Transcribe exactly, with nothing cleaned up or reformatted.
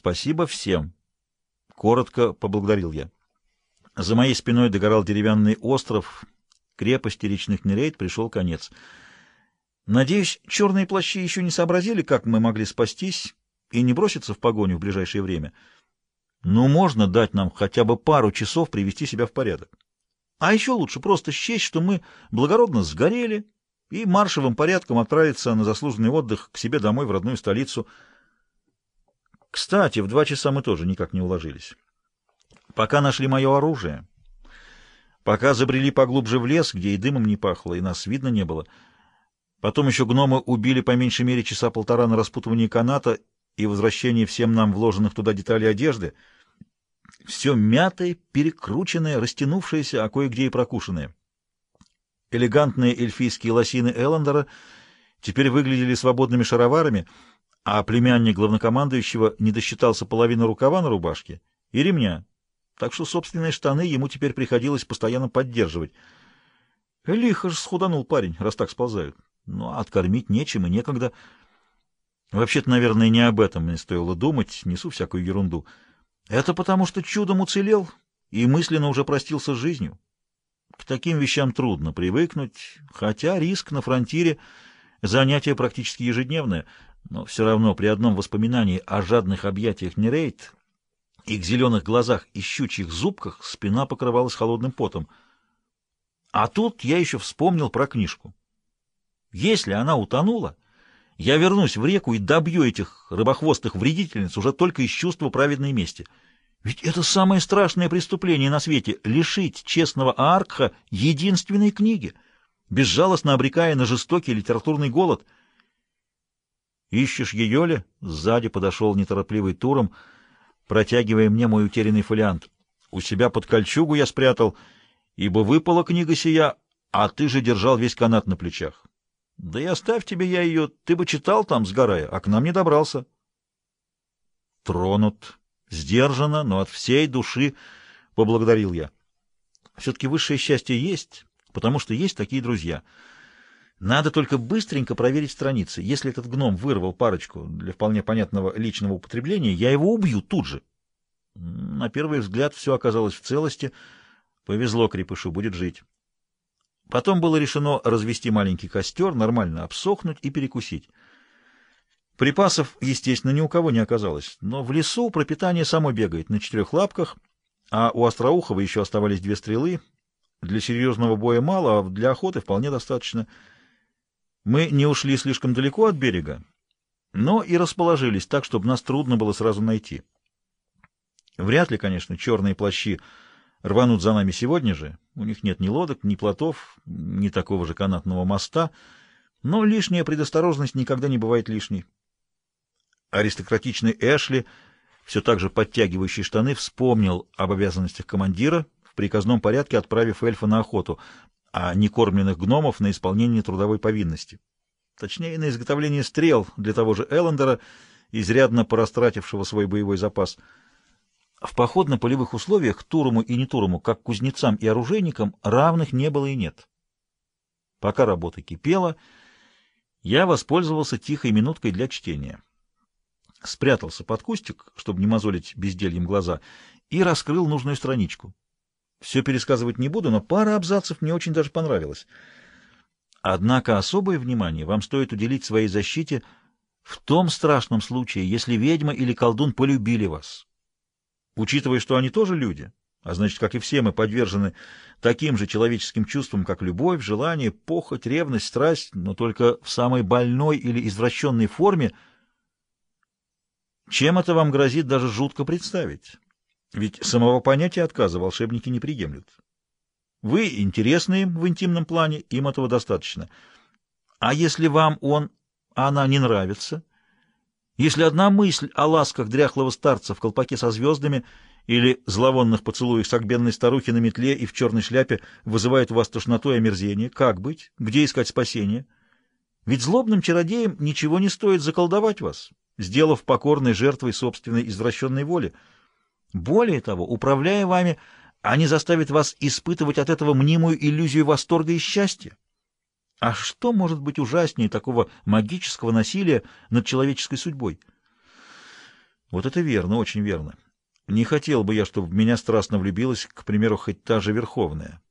спасибо всем. Коротко поблагодарил я. За моей спиной догорал деревянный остров. Крепости речных Нерейт пришел конец. Надеюсь, черные плащи еще не сообразили, как мы могли спастись и не броситься в погоню в ближайшее время. Но можно дать нам хотя бы пару часов привести себя в порядок. А еще лучше просто счесть, что мы благородно сгорели, и маршевым порядком отправиться на заслуженный отдых к себе домой в родную столицу. Кстати, в два часа мы тоже никак не уложились. Пока нашли мое оружие, пока забрели поглубже в лес, где и дымом не пахло, и нас видно не было, потом еще гномы убили по меньшей мере часа полтора на распутывание каната и возвращение всем нам вложенных туда деталей одежды, все мятое, перекрученное, растянувшееся, а кое-где и прокушенное. Элегантные эльфийские лосины Эллендера теперь выглядели свободными шароварами, а племянник главнокомандующего не досчитался половины рукава на рубашке и ремня, так что собственные штаны ему теперь приходилось постоянно поддерживать. Лихо ж схуданул парень, раз так сползают. Ну, а откормить нечем и некогда. Вообще-то, наверное, не об этом мне стоило думать, несу всякую ерунду. Это потому, что чудом уцелел и мысленно уже простился с жизнью. К таким вещам трудно привыкнуть, хотя риск на фронтире — занятие практически ежедневное, но все равно при одном воспоминании о жадных объятиях Нерейт, их зеленых глазах и щучьих зубках спина покрывалась холодным потом. А тут я еще вспомнил про книжку. Если она утонула, я вернусь в реку и добью этих рыбохвостых вредительниц уже только из чувства праведной мести. Ведь это самое страшное преступление на свете — лишить честного Ааркха единственной книги, безжалостно обрекая на жестокий литературный голод. «Ищешь ее ли?» — сзади подошел неторопливый Туром, протягивая мне мой утерянный фолиант. «У себя под кольчугу я спрятал, ибо выпала книга сия, а ты же держал весь канат на плечах. Да и оставь тебе я ее, ты бы читал там, сгорая, а к нам не добрался». Тронут. Сдержанно, но от всей души поблагодарил я. Все-таки высшее счастье есть, потому что есть такие друзья. Надо только быстренько проверить страницы. Если этот гном вырвал парочку для вполне понятного личного употребления, я его убью тут же. На первый взгляд все оказалось в целости. Повезло крепышу, будет жить. Потом было решено развести маленький костер, нормально обсохнуть и перекусить. Припасов, естественно, ни у кого не оказалось, но в лесу пропитание само бегает на четырех лапках, а у Остроухова еще оставались две стрелы. Для серьезного боя мало, а для охоты вполне достаточно. Мы не ушли слишком далеко от берега, но и расположились так, чтобы нас трудно было сразу найти. Вряд ли, конечно, черные плащи рванут за нами сегодня же. У них нет ни лодок, ни плотов, ни такого же канатного моста, но лишняя предосторожность никогда не бывает лишней. Аристократичный Эшли, все так же подтягивающий штаны, вспомнил об обязанностях командира, в приказном порядке отправив эльфа на охоту, а некормленных гномов на исполнение трудовой повинности. Точнее, на изготовление стрел для того же Эллендера, изрядно порастратившего свой боевой запас. В походно-полевых условиях Туруму и Нетуруму, как кузнецам и оружейникам, равных не было и нет. Пока работа кипела, я воспользовался тихой минуткой для чтения. Спрятался под кустик, чтобы не мозолить бездельем глаза, и раскрыл нужную страничку. Все пересказывать не буду, но пара абзацев мне очень даже понравилась. Однако особое внимание вам стоит уделить своей защите в том страшном случае, если ведьма или колдун полюбили вас. Учитывая, что они тоже люди, а значит, как и все, мы подвержены таким же человеческим чувствам, как любовь, желание, похоть, ревность, страсть, но только в самой больной или извращенной форме. Чем это вам грозит, даже жутко представить. Ведь самого понятия отказа волшебники не приемлют. Вы интересны им в интимном плане, им этого достаточно. А если вам он, она не нравится, если одна мысль о ласках дряхлого старца в колпаке со звездами или зловонных поцелуях сагбенной старухи на метле и в черной шляпе вызывает у вас тошноту и омерзение, как быть? Где искать спасение? Ведь злобным чародеям ничего не стоит заколдовать вас, сделав покорной жертвой собственной извращенной воли. Более того, управляя вами, они заставят вас испытывать от этого мнимую иллюзию восторга и счастья. А что может быть ужаснее такого магического насилия над человеческой судьбой? Вот это верно, очень верно. Не хотел бы я, чтобы в меня страстно влюбилась, к примеру, хоть та же Верховная.